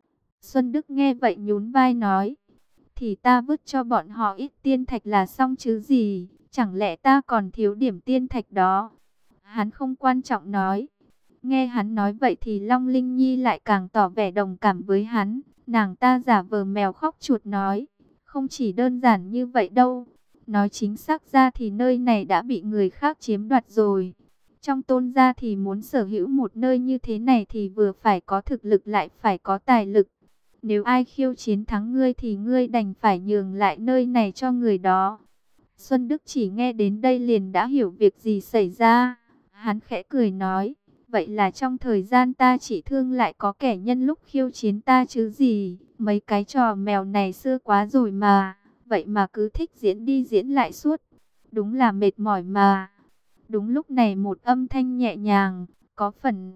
Xuân Đức nghe vậy nhún vai nói, thì ta vứt cho bọn họ ít tiên thạch là xong chứ gì, chẳng lẽ ta còn thiếu điểm tiên thạch đó? Hắn không quan trọng nói. Nghe hắn nói vậy thì Long Linh Nhi lại càng tỏ vẻ đồng cảm với hắn. Nàng ta giả vờ mèo khóc chuột nói, không chỉ đơn giản như vậy đâu. Nói chính xác ra thì nơi này đã bị người khác chiếm đoạt rồi. Trong Tôn gia thì muốn sở hữu một nơi như thế này thì vừa phải có thực lực lại phải có tài lực. Nếu ai khiêu chiến thắng ngươi thì ngươi đành phải nhường lại nơi này cho người đó. Xuân Đức chỉ nghe đến đây liền đã hiểu việc gì xảy ra. Hắn khẽ cười nói, vậy là trong thời gian ta chỉ thương lại có kẻ nhân lúc khiêu chiến ta chứ gì. Mấy cái trò mèo này xưa quá rồi mà, vậy mà cứ thích diễn đi diễn lại suốt. Đúng là mệt mỏi mà. Đúng lúc này một âm thanh nhẹ nhàng, có phần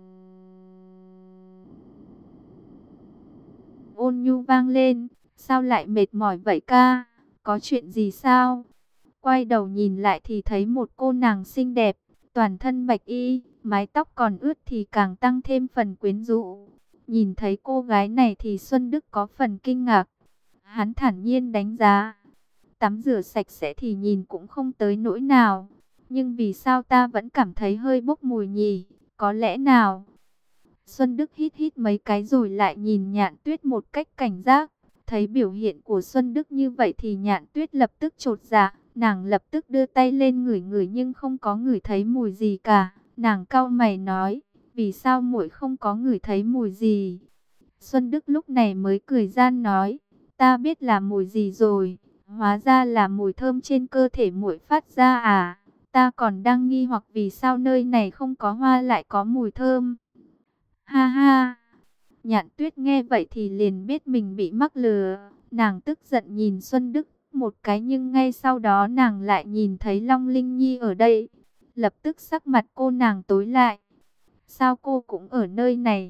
ôn nhu vang lên. Sao lại mệt mỏi vậy ca? Có chuyện gì sao? Quay đầu nhìn lại thì thấy một cô nàng xinh đẹp, toàn thân bạch y, mái tóc còn ướt thì càng tăng thêm phần quyến rũ. Nhìn thấy cô gái này thì Xuân Đức có phần kinh ngạc. Hắn thản nhiên đánh giá, tắm rửa sạch sẽ thì nhìn cũng không tới nỗi nào. Nhưng vì sao ta vẫn cảm thấy hơi bốc mùi nhỉ? Có lẽ nào? Xuân Đức hít hít mấy cái rồi lại nhìn Nhạn Tuyết một cách cảnh giác. Thấy biểu hiện của Xuân Đức như vậy thì Nhạn Tuyết lập tức chột dạ. Nàng lập tức đưa tay lên ngửi ngửi nhưng không có ngửi thấy mùi gì cả. Nàng cau mày nói, vì sao muội không có ngửi thấy mùi gì? Xuân Đức lúc này mới cười gian nói, ta biết là mùi gì rồi. Hóa ra là mùi thơm trên cơ thể muội phát ra à? Ta còn đang nghi hoặc vì sao nơi này không có hoa lại có mùi thơm. Ha ha! Nhạn Tuyết nghe vậy thì liền biết mình bị mắc lừa. Nàng tức giận nhìn Xuân Đức một cái, nhưng ngay sau đó nàng lại nhìn thấy Long Linh Nhi ở đây. Lập tức sắc mặt cô nàng tối lại. Sao cô cũng ở nơi này?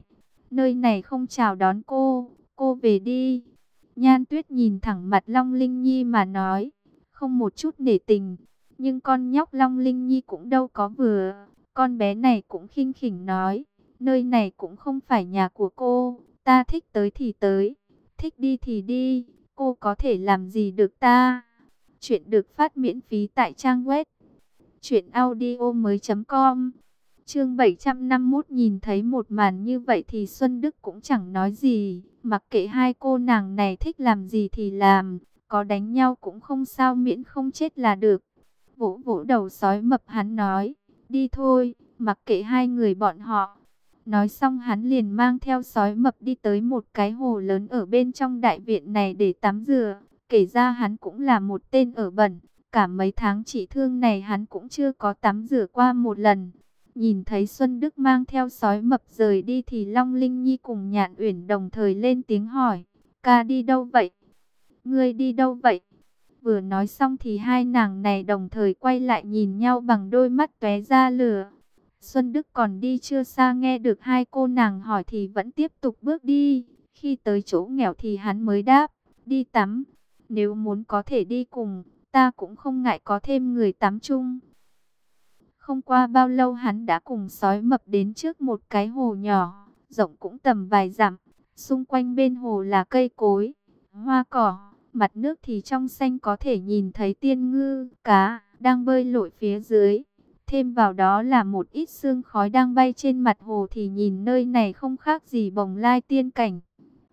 nơi này không chào đón cô, cô về đi. Nhan Tuyết nhìn thẳng mặt Long Linh Nhi mà nói, không một chút nể tình. Nhưng con nhóc Long Linh Nhi cũng đâu có vừa, con bé này cũng khinh khỉnh nói, nơi này cũng không phải nhà của cô, ta thích tới thì tới, thích đi thì đi, cô có thể làm gì được ta. Chuyện được phát miễn phí tại trang web truyện audio mới.com. Chương bảy trăm năm mươi mốt. Nhìn thấy một màn như vậy thì Xuân Đức cũng chẳng nói gì, mặc kệ hai cô nàng này thích làm gì thì làm, có đánh nhau cũng không sao miễn không chết là được. Vỗ vỗ đầu sói mập hắn nói, đi thôi, mặc kệ hai người bọn họ. Nói xong hắn liền mang theo sói mập đi tới một cái hồ lớn ở bên trong đại viện này để tắm rửa. Kể ra hắn cũng là một tên ở bẩn, cả mấy tháng trị thương này hắn cũng chưa có tắm rửa qua một lần. Nhìn thấy Xuân Đức mang theo sói mập rời đi thì Long Linh Nhi cùng Nhạn Uyển đồng thời lên tiếng hỏi, ca đi đâu vậy? Ngươi đi đâu vậy? Vừa nói xong thì hai nàng này đồng thời quay lại nhìn nhau bằng đôi mắt tóe ra lửa. Xuân Đức còn đi chưa xa nghe được hai cô nàng hỏi thì vẫn tiếp tục bước đi. Khi tới chỗ nghèo thì hắn mới đáp, đi tắm. Nếu muốn có thể đi cùng, ta cũng không ngại có thêm người tắm chung. Không qua bao lâu hắn đã cùng sói mập đến trước một cái hồ nhỏ, rộng cũng tầm vài dặm. Xung quanh bên hồ là cây cối, hoa cỏ, mặt nước thì trong xanh, có thể nhìn thấy tiên ngư, cá đang bơi lội phía dưới. Thêm vào đó là một ít sương khói đang bay trên mặt hồ thì nhìn nơi này không khác gì bồng lai tiên cảnh.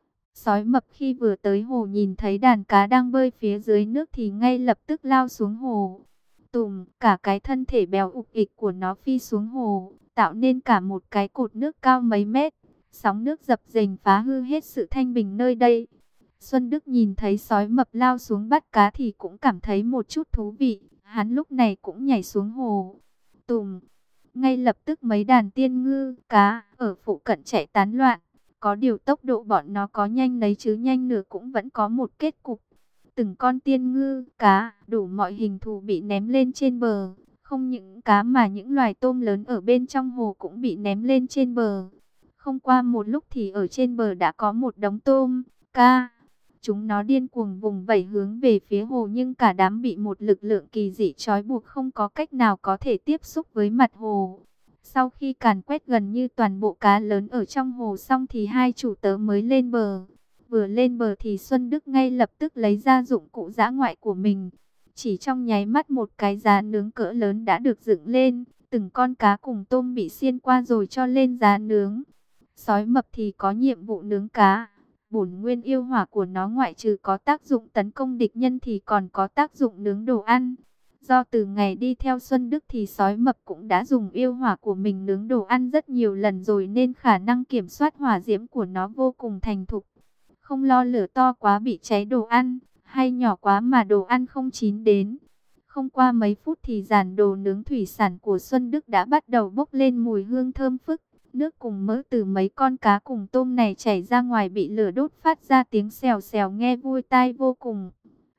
Sói mập khi vừa tới hồ nhìn thấy đàn cá đang bơi phía dưới nước thì ngay lập tức lao xuống hồ. Tùm, cả cái thân thể béo ục ịch của nó phi xuống hồ, tạo nên cả một cái cột nước cao mấy mét. Sóng nước dập dềnh phá hư hết sự thanh bình nơi đây. Xuân Đức nhìn thấy sói mập lao xuống bắt cá thì cũng cảm thấy một chút thú vị. Hắn lúc này cũng nhảy xuống hồ. Tùm, ngay lập tức mấy đàn tiên ngư, cá ở phụ cận chạy tán loạn. Có điều tốc độ bọn nó có nhanh đấy chứ nhanh nữa cũng vẫn có một kết cục. Từng con tiên ngư, cá, đủ mọi hình thù bị ném lên trên bờ. Không những cá mà những loài tôm lớn ở bên trong hồ cũng bị ném lên trên bờ. Không qua một lúc thì ở trên bờ đã có một đống tôm, cá. Chúng nó điên cuồng vùng vẫy hướng về phía hồ nhưng cả đám bị một lực lượng kỳ dị trói buộc không có cách nào có thể tiếp xúc với mặt hồ. Sau khi càn quét gần như toàn bộ cá lớn ở trong hồ xong thì hai chủ tớ mới lên bờ. Vừa lên bờ thì Xuân Đức ngay lập tức lấy ra dụng cụ dã ngoại của mình. Chỉ trong nháy mắt một cái giá nướng cỡ lớn đã được dựng lên. Từng con cá cùng tôm bị xiên qua rồi cho lên giá nướng. Sói mập thì có nhiệm vụ nướng cá. Bổn nguyên yêu hỏa của nó ngoại trừ có tác dụng tấn công địch nhân thì còn có tác dụng nướng đồ ăn. Do từ ngày đi theo Xuân Đức thì sói mập cũng đã dùng yêu hỏa của mình nướng đồ ăn rất nhiều lần rồi nên khả năng kiểm soát hỏa diễm của nó vô cùng thành thục. Không lo lửa to quá bị cháy đồ ăn, hay nhỏ quá mà đồ ăn không chín đến. Không qua mấy phút thì giàn đồ nướng thủy sản của Xuân Đức đã bắt đầu bốc lên mùi hương thơm phức. Nước cùng mỡ từ mấy con cá cùng tôm này chảy ra ngoài bị lửa đốt phát ra tiếng xèo xèo nghe vui tai vô cùng.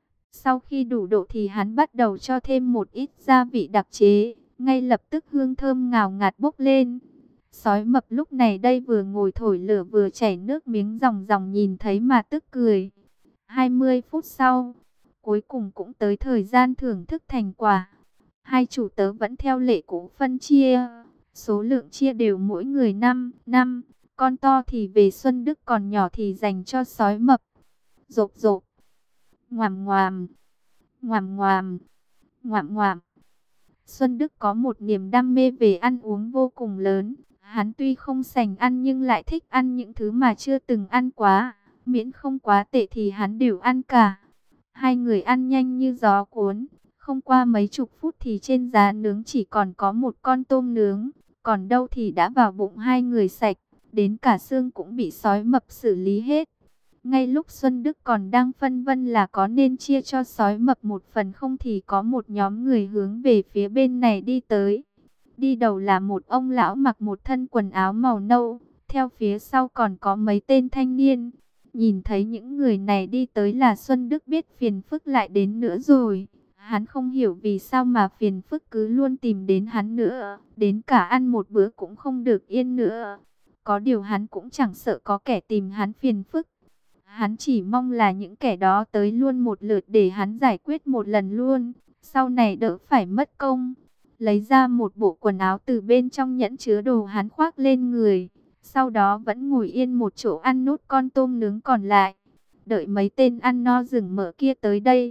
Sau khi đủ độ thì hắn bắt đầu cho thêm một ít gia vị đặc chế, ngay lập tức hương thơm ngào ngạt bốc lên. Sói mập lúc này đây vừa ngồi thổi lửa vừa chảy nước miếng ròng ròng nhìn thấy mà tức cười. hai mươi phút sau, cuối cùng cũng tới thời gian thưởng thức thành quả. Hai chủ tớ vẫn theo lệ cũ phân chia, số lượng chia đều mỗi người năm, năm, con to thì về Xuân Đức còn nhỏ thì dành cho sói mập. Rộp rộp, ngoàm ngoàm, ngoàm ngoàm, ngoàm ngoàm. Xuân Đức có một niềm đam mê về ăn uống vô cùng lớn. Hắn tuy không sành ăn nhưng lại thích ăn những thứ mà chưa từng ăn quá. Miễn không quá tệ thì hắn đều ăn cả. Hai người ăn nhanh như gió cuốn. Không qua mấy chục phút thì trên giá nướng chỉ còn có một con tôm nướng. Còn đâu thì đã vào bụng hai người sạch. Đến cả xương cũng bị sói mập xử lý hết. Ngay lúc Xuân Đức còn đang phân vân là có nên chia cho sói mập một phần không thì có một nhóm người hướng về phía bên này đi tới. Đi đầu là một ông lão mặc một thân quần áo màu nâu, theo phía sau còn có mấy tên thanh niên. Nhìn thấy những người này đi tới là Xuân Đức biết phiền phức lại đến nữa rồi. Hắn không hiểu vì sao mà phiền phức cứ luôn tìm đến hắn nữa, đến cả ăn một bữa cũng không được yên nữa. Có điều hắn cũng chẳng sợ có kẻ tìm hắn phiền phức. Hắn chỉ mong là những kẻ đó tới luôn một lượt để hắn giải quyết một lần luôn, sau này đỡ phải mất công. Lấy ra một bộ quần áo từ bên trong nhẫn chứa đồ hắn khoác lên người, sau đó vẫn ngồi yên một chỗ ăn nốt con tôm nướng còn lại. Đợi mấy tên ăn no rừng mỡ kia tới đây.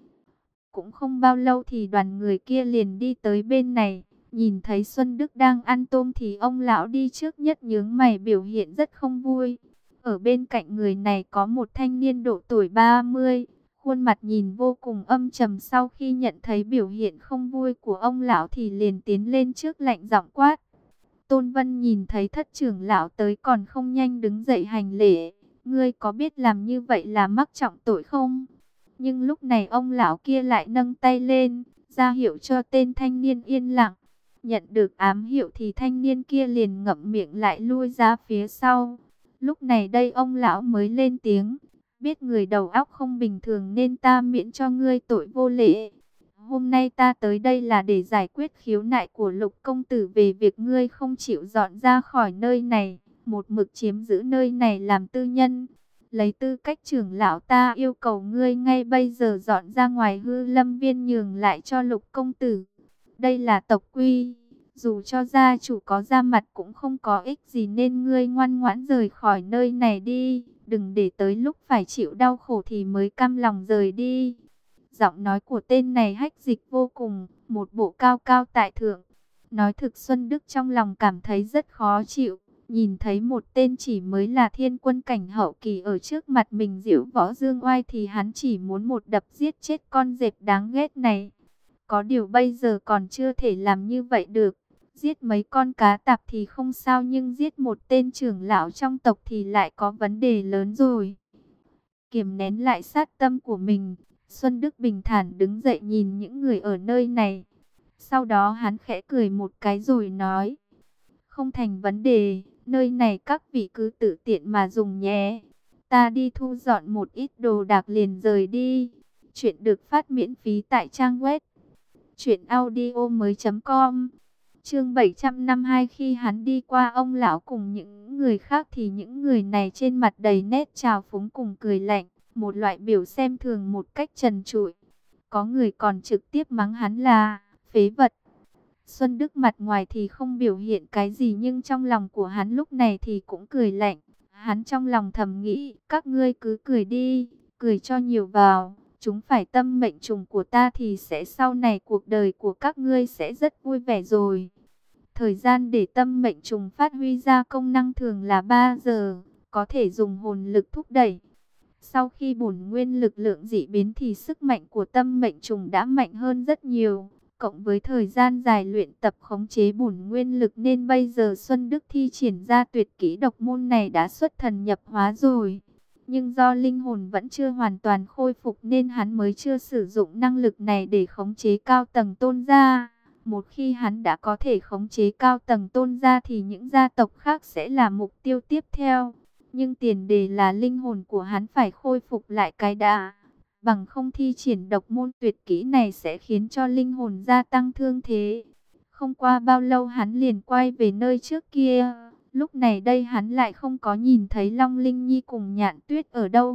Cũng không bao lâu thì đoàn người kia liền đi tới bên này. Nhìn thấy Xuân Đức đang ăn tôm thì ông lão đi trước nhất nhướng mày, biểu hiện rất không vui. Ở bên cạnh người này có một thanh niên độ tuổi ba mươi, khuôn mặt nhìn vô cùng âm trầm. Sau khi nhận thấy biểu hiện không vui của ông lão thì liền tiến lên trước lạnh giọng quát. Tôn Vân nhìn thấy thất trưởng lão tới còn không nhanh đứng dậy hành lễ. Ngươi có biết làm như vậy là mắc trọng tội không? Nhưng lúc này ông lão kia lại nâng tay lên, ra hiệu cho tên thanh niên yên lặng. Nhận được ám hiệu thì thanh niên kia liền ngậm miệng lại lui ra phía sau. Lúc này đây ông lão mới lên tiếng. Biết người đầu óc không bình thường nên ta miễn cho ngươi tội vô lễ. Hôm nay ta tới đây là để giải quyết khiếu nại của Lục công tử về việc ngươi không chịu dọn ra khỏi nơi này, một mực chiếm giữ nơi này làm tư nhân. Lấy tư cách trưởng lão, ta yêu cầu ngươi ngay bây giờ dọn ra ngoài Hư Lâm Viên nhường lại cho Lục công tử. Đây là tộc quy, dù cho gia chủ có ra mặt cũng không có ích gì, nên ngươi ngoan ngoãn rời khỏi nơi này đi. Đừng để tới lúc phải chịu đau khổ thì mới cam lòng rời đi. Giọng nói của tên này hách dịch vô cùng, một bộ cao cao tại thượng. Nói thực Xuân Đức trong lòng cảm thấy rất khó chịu. Nhìn thấy một tên chỉ mới là thiên quân cảnh hậu kỳ ở trước mặt mình giễu võ dương oai thì hắn chỉ muốn một đập giết chết con dẹp đáng ghét này. Có điều bây giờ còn chưa thể làm như vậy được. Giết mấy con cá tạp thì không sao, nhưng giết một tên trưởng lão trong tộc thì lại có vấn đề lớn rồi. Kiềm nén lại sát tâm của mình, Xuân Đức bình thản đứng dậy nhìn những người ở nơi này. Sau đó hắn khẽ cười một cái rồi nói. Không thành vấn đề, nơi này các vị cứ tự tiện mà dùng nhé. Ta đi thu dọn một ít đồ đạc liền rời đi. Chuyện được phát miễn phí tại trang web truyện audio mới chấm com. Chương bảy trăm năm mươi hai. Khi hắn đi qua ông lão cùng những người khác thì những người này trên mặt đầy nét trào phúng cùng cười lạnh, một loại biểu xem thường một cách trần trụi. Có người còn trực tiếp mắng hắn là phế vật. Xuân Đức mặt ngoài thì không biểu hiện cái gì, nhưng trong lòng của hắn lúc này thì cũng cười lạnh. Hắn trong lòng thầm nghĩ, các ngươi cứ cười đi, cười cho nhiều vào. Chúng phải tâm mệnh trùng của ta thì sẽ sau này cuộc đời của các ngươi sẽ rất vui vẻ rồi. Thời gian để tâm mệnh trùng phát huy ra công năng thường là ba giờ, có thể dùng hồn lực thúc đẩy. Sau khi bổn nguyên lực lượng dị biến thì sức mạnh của tâm mệnh trùng đã mạnh hơn rất nhiều. Cộng với thời gian dài luyện tập khống chế bổn nguyên lực nên bây giờ Xuân Đức thi triển ra tuyệt kỹ độc môn này đã xuất thần nhập hóa rồi. Nhưng do linh hồn vẫn chưa hoàn toàn khôi phục nên hắn mới chưa sử dụng năng lực này để khống chế cao tầng Tôn gia. Một khi hắn đã có thể khống chế cao tầng Tôn gia thì những gia tộc khác sẽ là mục tiêu tiếp theo. Nhưng tiền đề là linh hồn của hắn phải khôi phục lại cái đã. Bằng không thi triển độc môn tuyệt kỹ này sẽ khiến cho linh hồn gia tăng thương thế. Không qua bao lâu hắn liền quay về nơi trước kia. Lúc này đây hắn lại không có nhìn thấy Long Linh Nhi cùng Nhạn Tuyết ở đâu.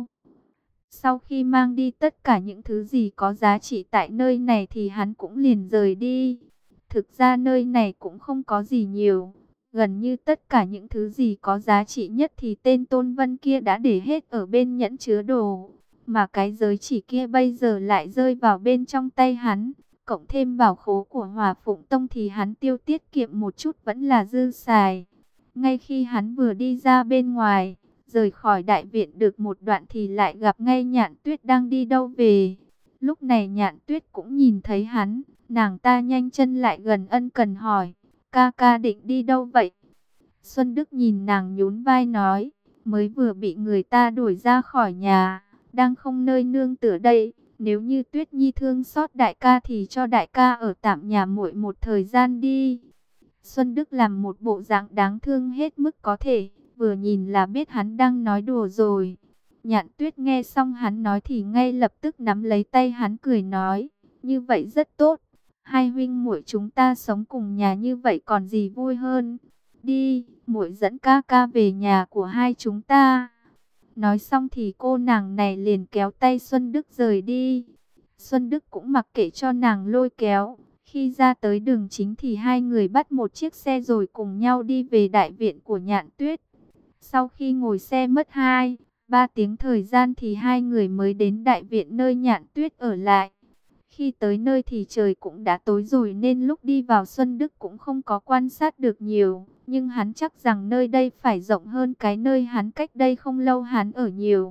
Sau khi mang đi tất cả những thứ gì có giá trị tại nơi này thì hắn cũng liền rời đi. Thực ra nơi này cũng không có gì nhiều. Gần như tất cả những thứ gì có giá trị nhất thì tên Tôn Vân kia đã để hết ở bên nhẫn chứa đồ. Mà cái giới chỉ kia bây giờ lại rơi vào bên trong tay hắn. Cộng thêm bảo khố của Hòa Phụng Tông thì hắn tiêu tiết kiệm một chút vẫn là dư xài. Ngay khi hắn vừa đi ra bên ngoài, rời khỏi đại viện được một đoạn thì lại gặp ngay Nhạn Tuyết đang đi đâu về. Lúc này Nhạn Tuyết cũng nhìn thấy hắn, nàng ta nhanh chân lại gần ân cần hỏi, ca ca định đi đâu vậy? Xuân Đức nhìn nàng nhún vai nói, mới vừa bị người ta đuổi ra khỏi nhà, đang không nơi nương tựa đây. Nếu như Tuyết Nhi thương xót đại ca thì cho đại ca ở tạm nhà muội một thời gian đi. Xuân Đức làm một bộ dạng đáng thương hết mức có thể, vừa nhìn là biết hắn đang nói đùa rồi. Nhạn Tuyết nghe xong hắn nói thì ngay lập tức nắm lấy tay hắn cười nói, như vậy rất tốt. Hai huynh muội chúng ta sống cùng nhà như vậy còn gì vui hơn. đi, muội dẫn ca ca về nhà của hai chúng ta. Nói xong thì cô nàng này liền kéo tay Xuân Đức rời đi. Xuân Đức cũng mặc kệ cho nàng lôi kéo. Khi ra tới đường chính thì hai người bắt một chiếc xe rồi cùng nhau đi về đại viện của Nhạn Tuyết. Sau khi ngồi xe mất hai, ba tiếng thời gian thì hai người mới đến đại viện nơi Nhạn Tuyết ở lại. Khi tới nơi thì trời cũng đã tối rồi nên lúc đi vào Xuân Đức cũng không có quan sát được nhiều. Nhưng hắn chắc rằng nơi đây phải rộng hơn cái nơi hắn cách đây không lâu hắn ở nhiều.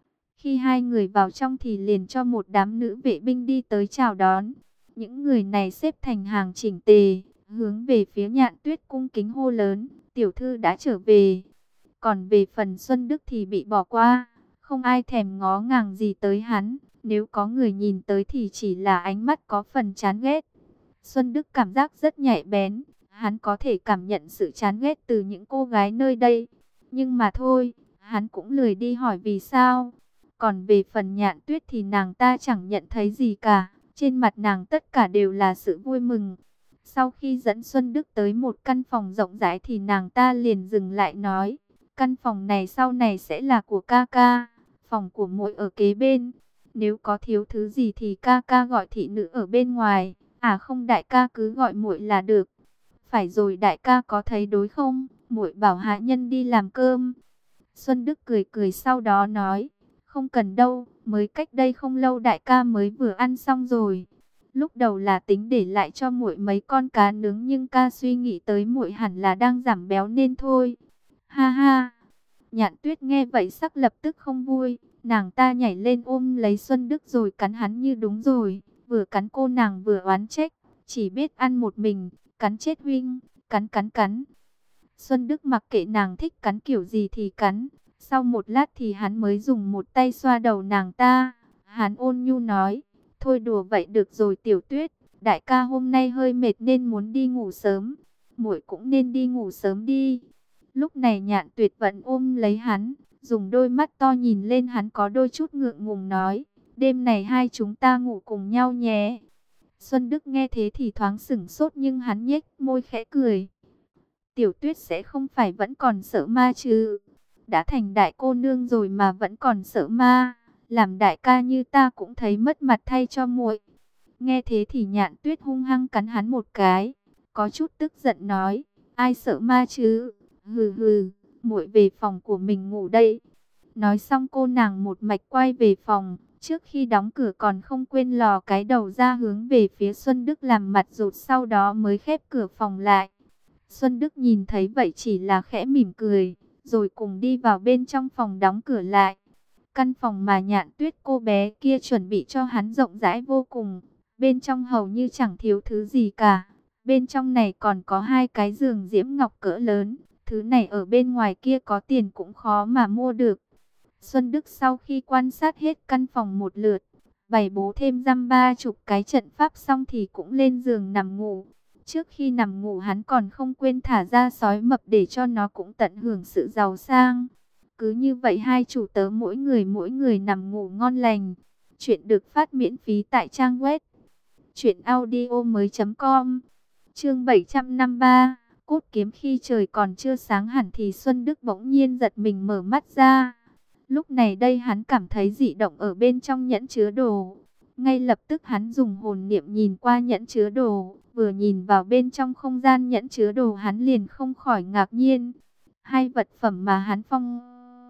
Khi hai người vào trong thì liền cho một đám nữ vệ binh đi tới chào đón. Những người này xếp thành hàng chỉnh tề, hướng về phía Nhạn Tuyết cung kính hô lớn, tiểu thư đã trở về. Còn về phần Xuân Đức thì bị bỏ qua, không ai thèm ngó ngàng gì tới hắn. Nếu có người nhìn tới thì chỉ là ánh mắt có phần chán ghét. Xuân Đức cảm giác rất nhạy bén, hắn có thể cảm nhận sự chán ghét từ những cô gái nơi đây. Nhưng mà thôi, hắn cũng lười đi hỏi vì sao. Còn về phần Nhạn Tuyết thì nàng ta chẳng nhận thấy gì cả. Trên mặt nàng tất cả đều là sự vui mừng. Sau khi dẫn Xuân Đức tới một căn phòng rộng rãi thì nàng ta liền dừng lại nói, căn phòng này sau này sẽ là của ca ca, phòng của muội ở kế bên. Nếu có thiếu thứ gì thì ca ca gọi thị nữ ở bên ngoài, à không, đại ca cứ gọi muội là được. Phải rồi, đại ca có thấy đối không, muội bảo hạ nhân đi làm cơm. Xuân Đức cười cười sau đó nói, không cần đâu, mới cách đây không lâu đại ca mới vừa ăn xong rồi. Lúc đầu là tính để lại cho muội mấy con cá nướng nhưng ca suy nghĩ tới muội hẳn là đang giảm béo nên thôi. Ha ha. Nhạn Tuyết nghe vậy sắc lập tức không vui, nàng ta nhảy lên ôm lấy Xuân Đức rồi cắn hắn như đúng rồi, vừa cắn cô nàng vừa oán trách, chỉ biết ăn một mình, cắn chết huynh, cắn cắn cắn. Xuân Đức mặc kệ nàng thích cắn kiểu gì thì cắn, sau một lát thì hắn mới dùng một tay xoa đầu nàng ta, hắn ôn nhu nói, thôi đùa vậy được rồi Tiểu Tuyết, đại ca hôm nay hơi mệt nên muốn đi ngủ sớm, muội cũng nên đi ngủ sớm đi. Lúc này Nhạn Tuyệt vẫn ôm lấy hắn, dùng đôi mắt to nhìn lên hắn có đôi chút ngượng ngùng nói, đêm này hai chúng ta ngủ cùng nhau nhé. Xuân Đức nghe thế thì thoáng sửng sốt nhưng hắn nhếch môi khẽ cười. Tiểu Tuyết sẽ không phải vẫn còn sợ ma chứ? Đã thành đại cô nương rồi mà vẫn còn sợ ma, làm đại ca như ta cũng thấy mất mặt thay cho muội. Nghe thế thì Nhạn Tuyết hung hăng cắn hắn một cái, có chút tức giận nói, ai sợ ma chứ? Hừ hừ, muội về phòng của mình ngủ đây. Nói xong cô nàng một mạch quay về phòng, trước khi đóng cửa còn không quên lò cái đầu ra hướng về phía Xuân Đức làm mặt rụt, sau đó mới khép cửa phòng lại. Xuân Đức nhìn thấy vậy chỉ là khẽ mỉm cười, rồi cùng đi vào bên trong phòng đóng cửa lại. Căn phòng mà Nhạn Tuyết cô bé kia chuẩn bị cho hắn rộng rãi vô cùng, bên trong hầu như chẳng thiếu thứ gì cả. Bên trong này còn có hai cái giường diễm ngọc cỡ lớn, thứ này ở bên ngoài kia có tiền cũng khó mà mua được. Xuân Đức sau khi quan sát hết căn phòng một lượt, bày bố thêm dăm ba chục cái trận pháp xong thì cũng lên giường nằm ngủ. Trước khi nằm ngủ hắn còn không quên thả ra sói mập để cho nó cũng tận hưởng sự giàu sang. Cứ như vậy hai chủ tớ mỗi người mỗi người nằm ngủ ngon lành. Chuyện được phát miễn phí tại trang web truyện audio mới chấm com. Chương bảy trăm năm mươi ba, cốt kiếm. Khi trời còn chưa sáng hẳn thì Xuân Đức bỗng nhiên giật mình mở mắt ra. Lúc này đây hắn cảm thấy dị động ở bên trong nhẫn chứa đồ. Ngay lập tức hắn dùng hồn niệm nhìn qua nhẫn chứa đồ, vừa nhìn vào bên trong không gian nhẫn chứa đồ hắn liền không khỏi ngạc nhiên. Hai vật phẩm mà hắn phong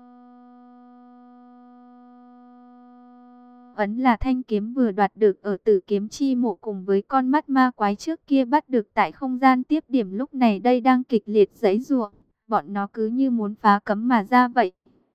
ấn là thanh kiếm vừa đoạt được ở Tử Kiếm Chi Mộ cùng với con mắt ma quái trước kia bắt được tại không gian tiếp điểm, lúc này đây đang kịch liệt giãy giụa, bọn nó cứ như muốn phá cấm mà ra vậy.